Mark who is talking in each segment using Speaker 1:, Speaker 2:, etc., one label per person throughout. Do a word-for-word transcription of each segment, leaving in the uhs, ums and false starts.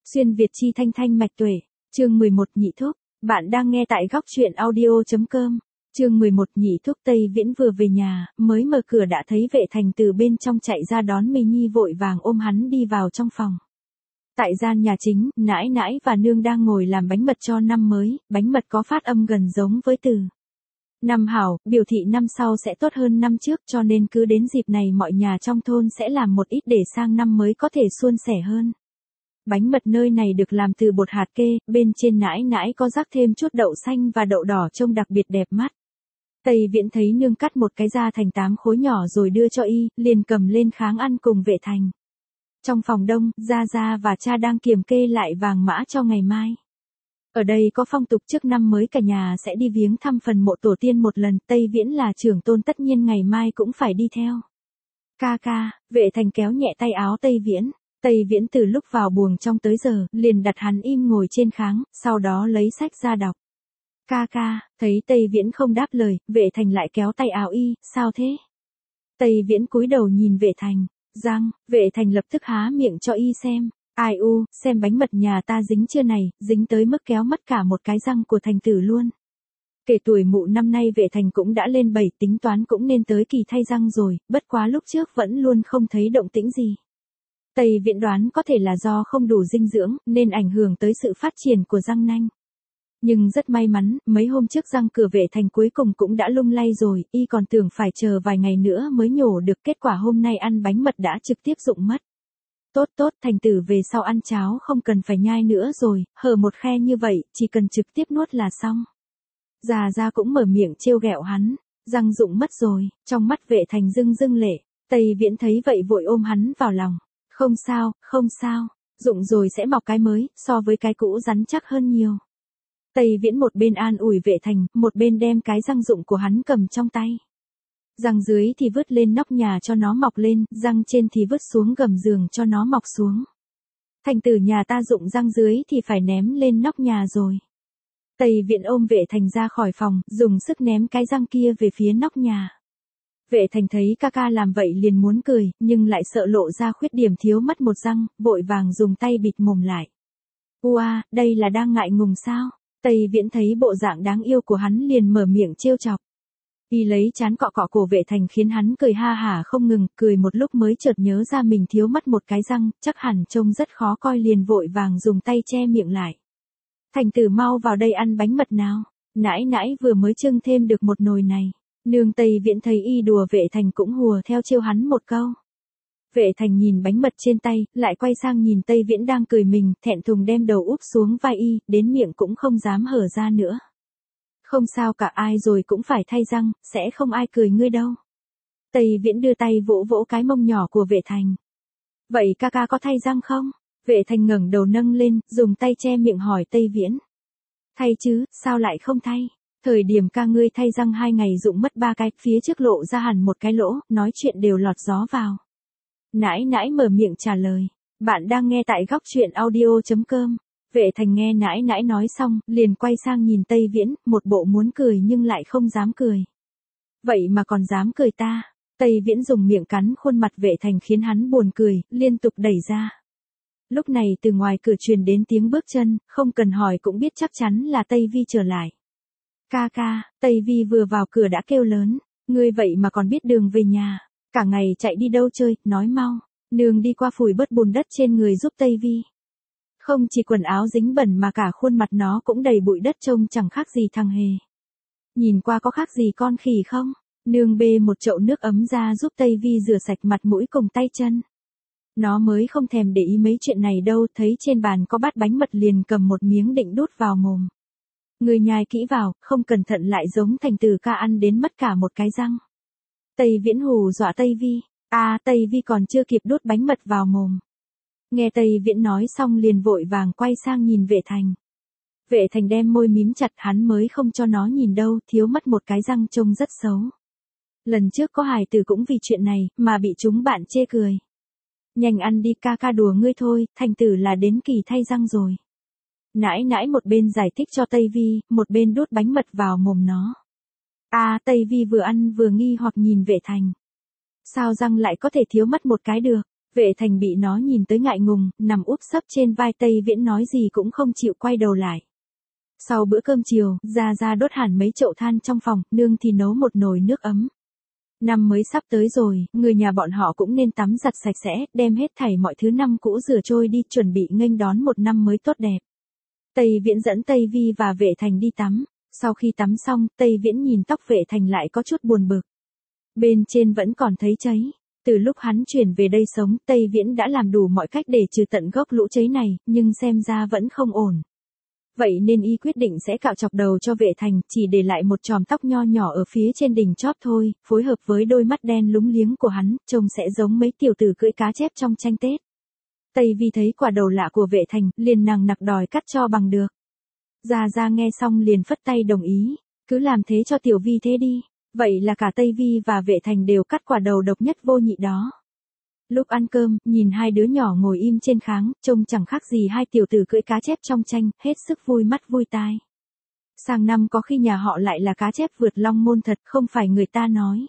Speaker 1: Xuyên Việt chi thanh thanh mạch tuệ, chương mười một nhị thúc, bạn đang nghe tại góc truyện audio.com, chương mười một nhị thúc. Tây Viễn vừa về nhà, mới mở cửa đã thấy Vệ Thành từ bên trong chạy ra đón Mây Nhi, vội vàng ôm hắn đi vào trong phòng. Tại gian nhà chính, nãi nãi và nương đang ngồi làm bánh mật cho năm mới, bánh mật có phát âm gần giống với từ năm hảo, biểu thị năm sau sẽ tốt hơn năm trước, cho nên cứ đến dịp này mọi nhà trong thôn sẽ làm một ít để sang năm mới có thể suôn sẻ hơn. Bánh mật nơi này được làm từ bột hạt kê, bên trên nãi nãi có rắc thêm chút đậu xanh và đậu đỏ trông đặc biệt đẹp mắt. Tây Viễn thấy nương cắt một cái ra thành tám khối nhỏ rồi đưa cho y, liền cầm lên kháng ăn cùng Vệ Thành. Trong phòng đông, Gia Gia và cha đang kiềm kê lại vàng mã cho ngày mai. Ở đây có phong tục trước năm mới cả nhà sẽ đi viếng thăm phần mộ tổ tiên một lần, Tây Viễn là trưởng tôn tất nhiên ngày mai cũng phải đi theo. Ca ca, Vệ Thành kéo nhẹ tay áo Tây Viễn. Tây Viễn từ lúc vào buồng trong tới giờ, liền đặt hắn im ngồi trên kháng, sau đó lấy sách ra đọc. Ca ca, thấy Tây Viễn không đáp lời, Vệ Thành lại kéo tay áo y, sao thế? Tây Viễn cúi đầu nhìn Vệ Thành, răng, Vệ Thành lập tức há miệng cho y xem. Ai u, xem bánh mật nhà ta dính chưa này, dính tới mức kéo mất cả một cái răng của Thành tử luôn. Kể tuổi mụ năm nay Vệ Thành cũng đã lên bảy, tính toán cũng nên tới kỳ thay răng rồi, bất quá lúc trước vẫn luôn không thấy động tĩnh gì. Tây Viễn đoán có thể là do không đủ dinh dưỡng, nên ảnh hưởng tới sự phát triển của răng nanh. Nhưng rất may mắn, mấy hôm trước răng cửa Vệ Thành cuối cùng cũng đã lung lay rồi, y còn tưởng phải chờ vài ngày nữa mới nhổ được, kết quả hôm nay ăn bánh mật đã trực tiếp rụng mất. Tốt tốt, Thành tử về sau ăn cháo không cần phải nhai nữa rồi, hở một khe như vậy, chỉ cần trực tiếp nuốt là xong. Già Gia cũng mở miệng trêu ghẹo hắn, răng rụng mất rồi, trong mắt Vệ Thành rưng rưng lệ. Tây Viễn thấy vậy vội ôm hắn vào lòng. Không sao, không sao, rụng rồi sẽ mọc cái mới, so với cái cũ rắn chắc hơn nhiều. Tây Viễn một bên an ủi Vệ Thành, một bên đem cái răng rụng của hắn cầm trong tay. Răng dưới thì vứt lên nóc nhà cho nó mọc lên, răng trên thì vứt xuống gầm giường cho nó mọc xuống. Thành tử nhà ta rụng răng dưới thì phải ném lên nóc nhà rồi. Tây Viễn ôm Vệ Thành ra khỏi phòng, dùng sức ném cái răng kia về phía nóc nhà. Vệ Thành thấy ca ca làm vậy liền muốn cười, nhưng lại sợ lộ ra khuyết điểm thiếu mất một răng, vội vàng dùng tay bịt mồm lại. Ua, đây là đang ngại ngùng sao? Tây Viễn thấy bộ dạng đáng yêu của hắn liền mở miệng trêu chọc. Y lấy trán cọ cọ cổ Vệ Thành khiến hắn cười ha hả không ngừng, cười một lúc mới chợt nhớ ra mình thiếu mất một cái răng, chắc hẳn trông rất khó coi liền vội vàng dùng tay che miệng lại. Thành tử mau vào đây ăn bánh mật nào, nãi nãi vừa mới trưng thêm được một nồi này. Nương Tây Viễn thấy y đùa Vệ Thành cũng hùa theo trêu hắn một câu. Vệ Thành nhìn bánh mật trên tay, lại quay sang nhìn Tây Viễn đang cười mình, thẹn thùng đem đầu úp xuống vai y, đến miệng cũng không dám hở ra nữa. Không sao cả, ai rồi cũng phải thay răng, sẽ không ai cười ngươi đâu. Tây Viễn đưa tay vỗ vỗ cái mông nhỏ của Vệ Thành. Vậy ca ca có thay răng không? Vệ Thành ngẩng đầu nâng lên, dùng tay che miệng hỏi Tây Viễn. Thay chứ, sao lại không thay? Thời điểm ca ngươi thay răng hai ngày rụng mất ba cái, phía trước lộ ra hẳn một cái lỗ, nói chuyện đều lọt gió vào. Nãi nãi mở miệng trả lời. Bạn đang nghe tại góc truyện audio.com. Vệ Thành nghe nãi nãi nói xong, liền quay sang nhìn Tây Viễn, một bộ muốn cười nhưng lại không dám cười. Vậy mà còn dám cười ta? Tây Viễn dùng miệng cắn khuôn mặt Vệ Thành khiến hắn buồn cười, liên tục đẩy ra. Lúc này từ ngoài cửa truyền đến tiếng bước chân, không cần hỏi cũng biết chắc chắn là Tây Vi trở lại. Ca ca, Tây Vi vừa vào cửa đã kêu lớn, ngươi vậy mà còn biết đường về nhà, cả ngày chạy đi đâu chơi, nói mau, nương đi qua phủi bớt bùn đất trên người giúp Tây Vi. Không chỉ quần áo dính bẩn mà cả khuôn mặt nó cũng đầy bụi đất trông chẳng khác gì thằng hề. Nhìn qua có khác gì con khỉ không? Nương bê một chậu nước ấm ra giúp Tây Vi rửa sạch mặt mũi cùng tay chân. Nó mới không thèm để ý mấy chuyện này đâu, thấy trên bàn có bát bánh mật liền cầm một miếng định đút vào mồm. Người nhai kỹ vào, không cẩn thận lại giống Thành tử ca ăn đến mất cả một cái răng. Tây Viễn hù dọa Tây Vi, à Tây Vi còn chưa kịp đút bánh mật vào mồm. Nghe Tây Viễn nói xong liền vội vàng quay sang nhìn Vệ Thành. Vệ Thành đem môi mím chặt, hắn mới không cho nó nhìn đâu, thiếu mất một cái răng trông rất xấu. Lần trước có hài tử cũng vì chuyện này, mà bị chúng bạn chê cười. Nhanh ăn đi, ca ca đùa ngươi thôi, Thành tử là đến kỳ thay răng rồi. Nãi nãi một bên giải thích cho Tây Vi, một bên đút bánh mật vào mồm nó. À, Tây Vi vừa ăn vừa nghi hoặc nhìn Vệ Thành. Sao răng lại có thể thiếu mất một cái được? Vệ Thành bị nó nhìn tới ngại ngùng, nằm úp sấp trên vai Tây Viễn nói gì cũng không chịu quay đầu lại. Sau bữa cơm chiều, Gia Gia đốt hẳn mấy chậu than trong phòng, nương thì nấu một nồi nước ấm. Năm mới sắp tới rồi, người nhà bọn họ cũng nên tắm giặt sạch sẽ, đem hết thảy mọi thứ năm cũ rửa trôi đi, chuẩn bị nghênh đón một năm mới tốt đẹp. Tây Viễn dẫn Tây Vi và Vệ Thành đi tắm. Sau khi tắm xong, Tây Viễn nhìn tóc Vệ Thành lại có chút buồn bực. Bên trên vẫn còn thấy cháy. Từ lúc hắn chuyển về đây sống, Tây Viễn đã làm đủ mọi cách để trừ tận gốc lũ cháy này, nhưng xem ra vẫn không ổn. Vậy nên y quyết định sẽ cạo chọc đầu cho Vệ Thành, chỉ để lại một chòm tóc nho nhỏ ở phía trên đỉnh chóp thôi, phối hợp với đôi mắt đen lúng liếng của hắn, trông sẽ giống mấy tiểu tử cưỡi cá chép trong tranh Tết. Tây Vi thấy quả đầu lạ của Vệ Thành, liền nằng nặc đòi cắt cho bằng được. Gia Gia nghe xong liền phất tay đồng ý, cứ làm thế cho tiểu Vi thế đi. Vậy là cả Tây Vi và Vệ Thành đều cắt quả đầu độc nhất vô nhị đó. Lúc ăn cơm, nhìn hai đứa nhỏ ngồi im trên kháng, trông chẳng khác gì hai tiểu tử cưỡi cá chép trong tranh, hết sức vui mắt vui tai. Sang năm có khi nhà họ lại là cá chép vượt long môn thật, không phải người ta nói.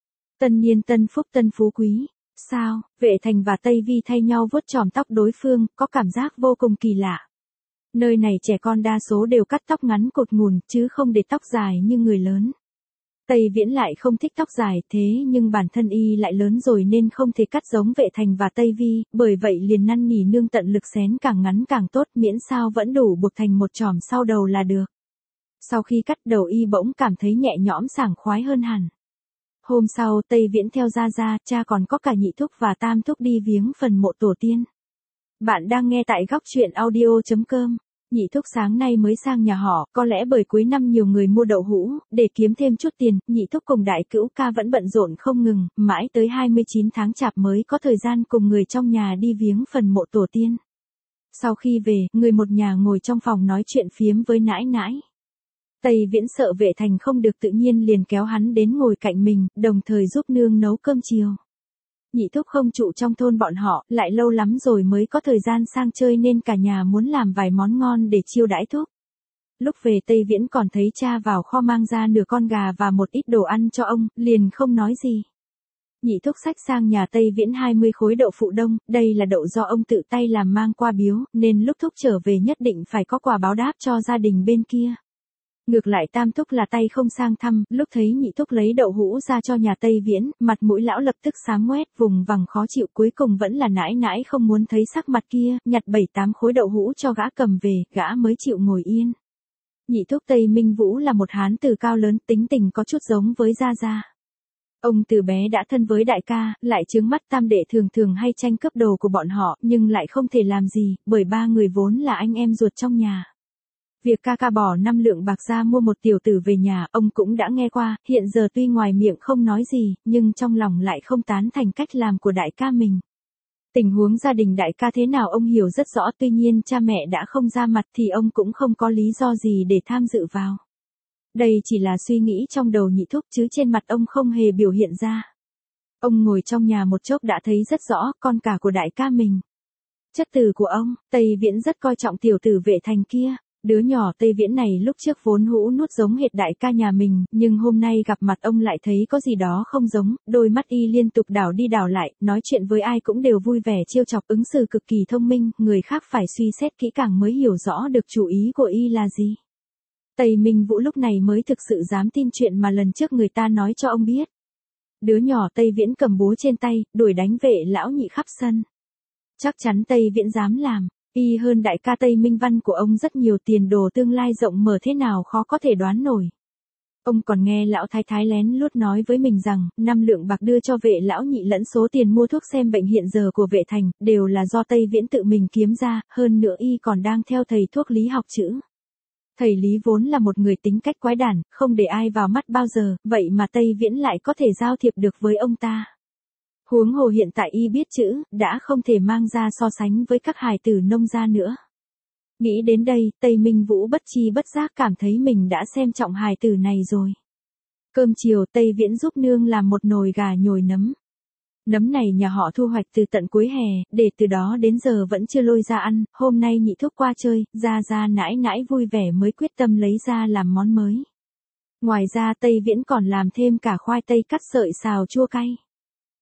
Speaker 1: Tân niên tân phúc tân phú quý. Sao, Vệ Thành và Tây Vi thay nhau vuốt chòm tóc đối phương, có cảm giác vô cùng kỳ lạ. Nơi này trẻ con đa số đều cắt tóc ngắn cột ngùn, chứ không để tóc dài như người lớn. Tây Viễn lại không thích tóc dài, thế nhưng bản thân y lại lớn rồi nên không thể cắt giống Vệ Thành và Tây Vi, bởi vậy liền năn nỉ nương tận lực xén càng ngắn càng tốt, miễn sao vẫn đủ buộc thành một chòm sau đầu là được. Sau khi cắt đầu y bỗng cảm thấy nhẹ nhõm sảng khoái hơn hẳn. Hôm sau Tây Viễn theo Gia Gia, cha còn có cả nhị thúc và tam thúc đi viếng phần mộ tổ tiên. Bạn đang nghe tại góc truyện audio chấm com. Nhị thúc sáng nay mới sang nhà họ, có lẽ bởi cuối năm nhiều người mua đậu hũ, để kiếm thêm chút tiền, nhị thúc cùng đại cữu ca vẫn bận rộn không ngừng, mãi tới hai mươi chín tháng chạp mới có thời gian cùng người trong nhà đi viếng phần mộ tổ tiên. Sau khi về, người một nhà ngồi trong phòng nói chuyện phiếm với nãi nãi. Tây Viễn sợ Vệ Thành không được tự nhiên liền kéo hắn đến ngồi cạnh mình, đồng thời giúp nương nấu cơm chiều. Nhị thúc không trụ trong thôn bọn họ, lại lâu lắm rồi mới có thời gian sang chơi nên cả nhà muốn làm vài món ngon để chiêu đãi thúc. Lúc về Tây Viễn còn thấy cha vào kho mang ra nửa con gà và một ít đồ ăn cho ông, liền không nói gì. Nhị thúc xách sang nhà Tây Viễn hai mươi khối đậu phụ đông, đây là đậu do ông tự tay làm mang qua biếu, nên lúc thúc trở về nhất định phải có quà báo đáp cho gia đình bên kia. Ngược lại tam thúc là tay không sang thăm, lúc thấy nhị thúc lấy đậu hũ ra cho nhà Tây Viễn, mặt mũi lão lập tức xám ngoét, vùng vằng khó chịu, cuối cùng vẫn là nãi nãi không muốn thấy sắc mặt kia, nhặt bảy tám khối đậu hũ cho gã cầm về, gã mới chịu ngồi yên. Nhị thúc Tây Minh Vũ là một hán tử cao lớn, tính tình có chút giống với Gia Gia. Ông từ bé đã thân với đại ca, lại trướng mắt tam đệ thường thường hay tranh cướp đồ của bọn họ, nhưng lại không thể làm gì, bởi ba người vốn là anh em ruột trong nhà. Việc ca ca bỏ năm lượng bạc ra mua một tiểu tử về nhà, ông cũng đã nghe qua, hiện giờ tuy ngoài miệng không nói gì, nhưng trong lòng lại không tán thành cách làm của đại ca mình. Tình huống gia đình đại ca thế nào ông hiểu rất rõ, tuy nhiên cha mẹ đã không ra mặt thì ông cũng không có lý do gì để tham dự vào. Đây chỉ là suy nghĩ trong đầu nhị thúc chứ trên mặt ông không hề biểu hiện ra. Ông ngồi trong nhà một chốc đã thấy rất rõ, con cả của đại ca mình. Chất từ của ông, Tây Viễn rất coi trọng tiểu tử Vệ Thành kia. Đứa nhỏ Tây Viễn này lúc trước vốn hũ nút giống hệt đại ca nhà mình, nhưng hôm nay gặp mặt ông lại thấy có gì đó không giống, đôi mắt y liên tục đảo đi đảo lại, nói chuyện với ai cũng đều vui vẻ trêu chọc, ứng xử cực kỳ thông minh, người khác phải suy xét kỹ càng mới hiểu rõ được chủ ý của y là gì. Tây Minh Vũ lúc này mới thực sự dám tin chuyện mà lần trước người ta nói cho ông biết. Đứa nhỏ Tây Viễn cầm búa trên tay, đuổi đánh Vệ lão nhị khắp sân. Chắc chắn Tây Viễn dám làm. Y hơn đại ca Tây Minh Văn của ông rất nhiều, tiền đồ tương lai rộng mở thế nào khó có thể đoán nổi. Ông còn nghe lão thái thái lén lút nói với mình rằng, năm lượng bạc đưa cho Vệ lão nhị lẫn số tiền mua thuốc xem bệnh hiện giờ của Vệ Thành, đều là do Tây Viễn tự mình kiếm ra, hơn nữa y còn đang theo thầy thuốc lý học chữ. Thầy Lý vốn là một người tính cách quái đản, không để ai vào mắt bao giờ, vậy mà Tây Viễn lại có thể giao thiệp được với ông ta. Huống hồ hiện tại y biết chữ, đã không thể mang ra so sánh với các hài tử nông gia nữa. Nghĩ đến đây, Tây Minh Vũ bất chi bất giác cảm thấy mình đã xem trọng hài tử này rồi. Cơm chiều Tây Viễn giúp nương làm một nồi gà nhồi nấm. Nấm này nhà họ thu hoạch từ tận cuối hè, để từ đó đến giờ vẫn chưa lôi ra ăn, hôm nay nhị thúc qua chơi, Gia Gia nãi nãi vui vẻ mới quyết tâm lấy ra làm món mới. Ngoài ra Tây Viễn còn làm thêm cả khoai tây cắt sợi xào chua cay.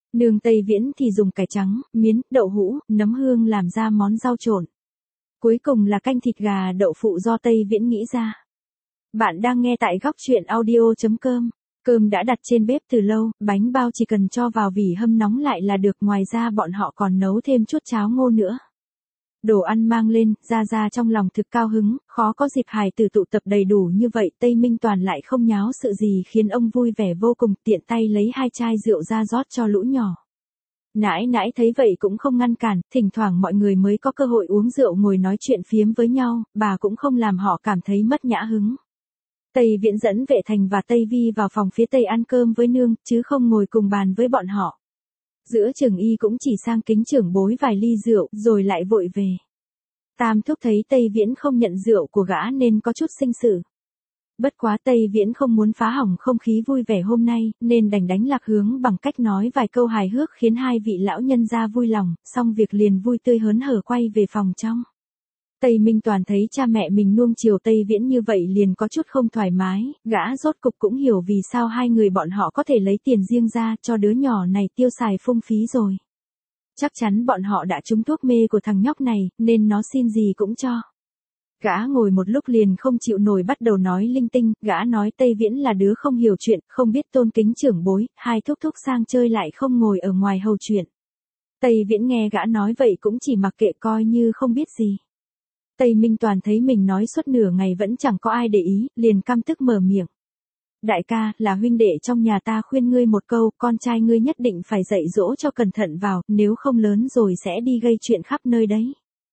Speaker 1: Nương Tây Viễn thì dùng cải trắng, miến, đậu hũ, nấm hương làm ra món rau trộn. Cuối cùng là canh thịt gà đậu phụ do Tây Viễn nghĩ ra. Bạn đang nghe tại góc truyện audio.com. Cơm đã đặt trên bếp từ lâu, bánh bao chỉ cần cho vào vỉ hâm nóng lại là được, ngoài ra bọn họ còn nấu thêm chút cháo ngô nữa. Đồ ăn mang lên, Gia Gia trong lòng thực cao hứng, khó có dịp hài tử tụ tập đầy đủ như vậy, Tây Minh Toàn lại không nháo sự gì khiến ông vui vẻ vô cùng, tiện tay lấy hai chai rượu ra rót cho lũ nhỏ. Nãi nãi thấy vậy cũng không ngăn cản, thỉnh thoảng mọi người mới có cơ hội uống rượu ngồi nói chuyện phiếm với nhau, bà cũng không làm họ cảm thấy mất nhã hứng. Tây Viễn dẫn Vệ Thành và Tây Vi vào phòng phía Tây ăn cơm với nương, chứ không ngồi cùng bàn với bọn họ. Giữa Trường Y cũng chỉ sang kính trưởng bối vài ly rượu, rồi lại vội về. Tam thúc thấy Tây Viễn không nhận rượu của gã nên có chút sinh sự. Bất quá Tây Viễn không muốn phá hỏng không khí vui vẻ hôm nay, nên đành đánh lạc hướng bằng cách nói vài câu hài hước khiến hai vị lão nhân gia vui lòng, xong việc liền vui tươi hớn hở quay về phòng trong. Tây Minh Toàn thấy cha mẹ mình nuông chiều Tây Viễn như vậy liền có chút không thoải mái, gã rốt cục cũng hiểu vì sao hai người bọn họ có thể lấy tiền riêng ra cho đứa nhỏ này tiêu xài phung phí rồi. Chắc chắn bọn họ đã trúng thuốc mê của thằng nhóc này, nên nó xin gì cũng cho. Gã ngồi một lúc liền không chịu nổi bắt đầu nói linh tinh, gã nói Tây Viễn là đứa không hiểu chuyện, không biết tôn kính trưởng bối, hai thúc thúc sang chơi lại không ngồi ở ngoài hầu chuyện. Tây Viễn nghe gã nói vậy cũng chỉ mặc kệ coi như không biết gì. Tây Minh Toàn thấy mình nói suốt nửa ngày vẫn chẳng có ai để ý, liền căm tức mở miệng. Đại ca, là huynh đệ trong nhà ta khuyên ngươi một câu, con trai ngươi nhất định phải dạy dỗ cho cẩn thận vào, nếu không lớn rồi sẽ đi gây chuyện khắp nơi đấy.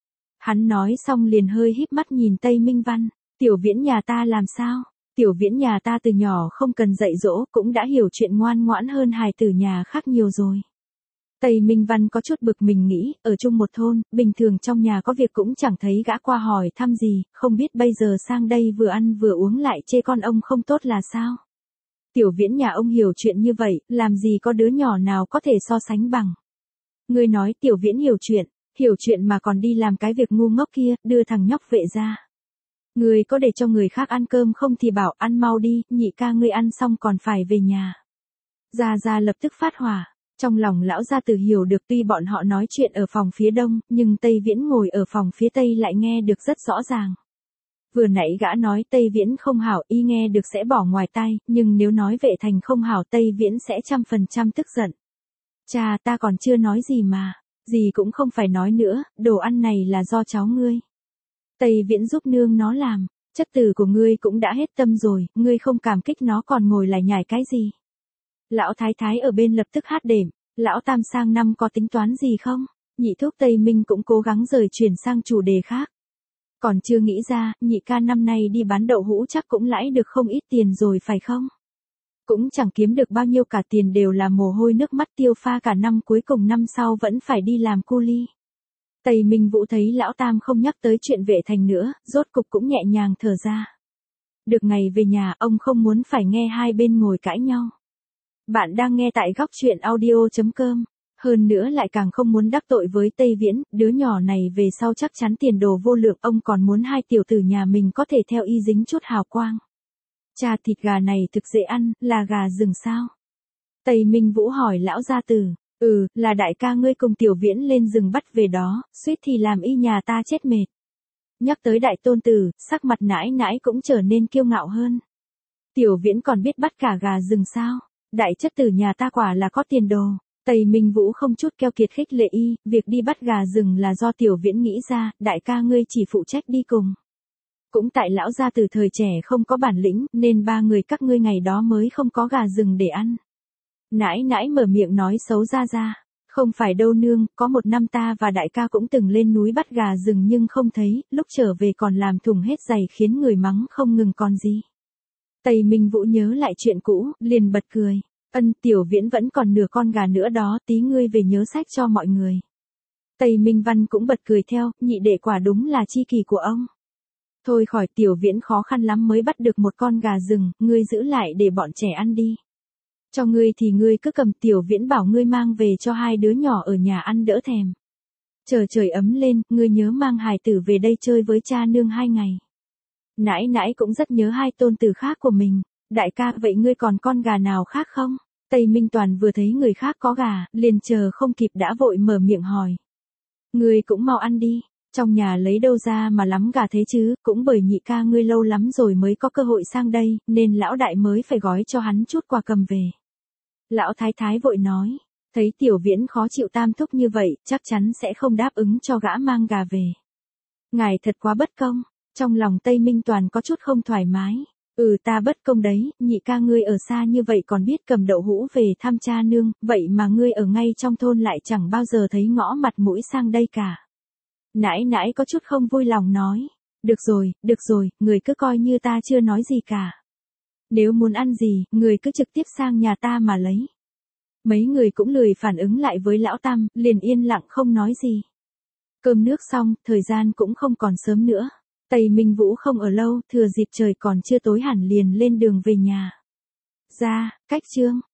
Speaker 1: Hắn nói xong liền hơi híp mắt nhìn Tây Minh Văn, Tiểu Viễn nhà ta làm sao? Tiểu Viễn nhà ta từ nhỏ không cần dạy dỗ cũng đã hiểu chuyện ngoan ngoãn hơn hài tử nhà khác nhiều rồi. Tây Minh Văn có chút bực mình nghĩ, ở chung một thôn, bình thường trong nhà có việc cũng chẳng thấy gã qua hỏi thăm gì, không biết bây giờ sang đây vừa ăn vừa uống lại chê con ông không tốt là sao? Tiểu Viễn nhà ông hiểu chuyện như vậy, làm gì có đứa nhỏ nào có thể so sánh bằng. Ngươi nói Tiểu Viễn hiểu chuyện, hiểu chuyện mà còn đi làm cái việc ngu ngốc kia, đưa thằng nhóc Vệ ra. Ngươi có để cho người khác ăn cơm không thì bảo ăn mau đi, nhị ca ngươi ăn xong còn phải về nhà. Gia Gia lập tức phát hỏa. Trong lòng lão gia tử hiểu được tuy bọn họ nói chuyện ở phòng phía đông, nhưng Tây Viễn ngồi ở phòng phía tây lại nghe được rất rõ ràng. Vừa nãy gã nói Tây Viễn không hảo y nghe được sẽ bỏ ngoài tai, nhưng nếu nói Vệ Thành không hảo Tây Viễn sẽ trăm phần trăm tức giận. Cha ta còn chưa nói gì mà, gì cũng không phải nói nữa, đồ ăn này là do cháu ngươi. Tây Viễn giúp nương nó làm, chất tử của ngươi cũng đã hết tâm rồi, ngươi không cảm kích nó còn ngồi lại nhảy cái gì. Lão Thái Thái ở bên lập tức hát đệm, lão Tam sang năm có tính toán gì không? Nhị thúc Tây Minh cũng cố gắng rời chuyển sang chủ đề khác. Còn chưa nghĩ ra, nhị ca năm nay đi bán đậu hũ chắc cũng lãi được không ít tiền rồi phải không? Cũng chẳng kiếm được bao nhiêu cả, tiền đều là mồ hôi nước mắt tiêu pha cả năm, cuối cùng năm sau vẫn phải đi làm cu li. Tây Minh Vũ thấy lão Tam không nhắc tới chuyện Vệ Thành nữa, rốt cục cũng nhẹ nhàng thở ra. Được ngày về nhà, ông không muốn phải nghe hai bên ngồi cãi nhau. Bạn đang nghe tại góc truyện audio.com. Hơn nữa lại càng không muốn đắc tội với Tây Viễn, đứa nhỏ này về sau chắc chắn tiền đồ vô lượng, ông còn muốn hai tiểu tử nhà mình có thể theo y dính chút hào quang. Cha, thịt gà này thực dễ ăn, là gà rừng sao? Tây Minh Vũ hỏi lão gia tử. Ừ, là đại ca ngươi cùng Tiểu Viễn lên rừng bắt về đó, suýt thì làm y nhà ta chết mệt. Nhắc tới đại tôn tử, sắc mặt nãi nãi cũng trở nên kiêu ngạo hơn. Tiểu Viễn còn biết bắt cả gà rừng sao? Đại chất tử nhà ta quả là có tiền đồ. Tây Minh Vũ không chút keo kiệt khích lệ y, việc đi bắt gà rừng là do Tiểu Viễn nghĩ ra, đại ca ngươi chỉ phụ trách đi cùng. Cũng tại lão gia từ thời trẻ không có bản lĩnh, nên ba người các ngươi ngày đó mới không có gà rừng để ăn. Nãi nãi mở miệng nói xấu ra ra. Không phải đâu nương, có một năm ta và đại ca cũng từng lên núi bắt gà rừng nhưng không thấy, lúc trở về còn làm thủng hết giày khiến người mắng không ngừng còn gì. Tây Minh Vũ nhớ lại chuyện cũ, liền bật cười. Ân, Tiểu Viễn vẫn còn nửa con gà nữa đó, tí ngươi về nhớ sách cho mọi người. Tây Minh Văn cũng bật cười theo, nhị đệ quả đúng là chi kỷ của ông. Thôi khỏi, Tiểu Viễn khó khăn lắm mới bắt được một con gà rừng, ngươi giữ lại để bọn trẻ ăn đi. Cho ngươi thì ngươi cứ cầm, Tiểu Viễn bảo ngươi mang về cho hai đứa nhỏ ở nhà ăn đỡ thèm. Chờ trời ấm lên, ngươi nhớ mang hài tử về đây chơi với cha nương hai ngày. Nãi nãi cũng rất nhớ hai tôn tử khác của mình. Đại ca, vậy ngươi còn con gà nào khác không? Tây Minh Toàn vừa thấy người khác có gà, liền chờ không kịp đã vội mở miệng hỏi. Ngươi cũng mau ăn đi, trong nhà lấy đâu ra mà lắm gà thế chứ, cũng bởi nhị ca ngươi lâu lắm rồi mới có cơ hội sang đây, nên lão đại mới phải gói cho hắn chút quà cầm về. Lão thái thái vội nói, thấy Tiểu Viễn khó chịu tam thúc như vậy, chắc chắn sẽ không đáp ứng cho gã mang gà về. Ngài thật quá bất công, trong lòng Tây Minh Toàn có chút không thoải mái. Ừ ta bất công đấy, nhị ca ngươi ở xa như vậy còn biết cầm đậu hũ về thăm cha nương, vậy mà ngươi ở ngay trong thôn lại chẳng bao giờ thấy ngõ mặt mũi sang đây cả. Nãi nãi có chút không vui lòng nói, được rồi, được rồi, người cứ coi như ta chưa nói gì cả. Nếu muốn ăn gì, người cứ trực tiếp sang nhà ta mà lấy. Mấy người cũng lười phản ứng lại với lão Tam, liền yên lặng không nói gì. Cơm nước xong, thời gian cũng không còn sớm nữa. Tây Minh Vũ không ở lâu, thừa dịp trời còn chưa tối hẳn liền lên đường về nhà. Ra, cách chương.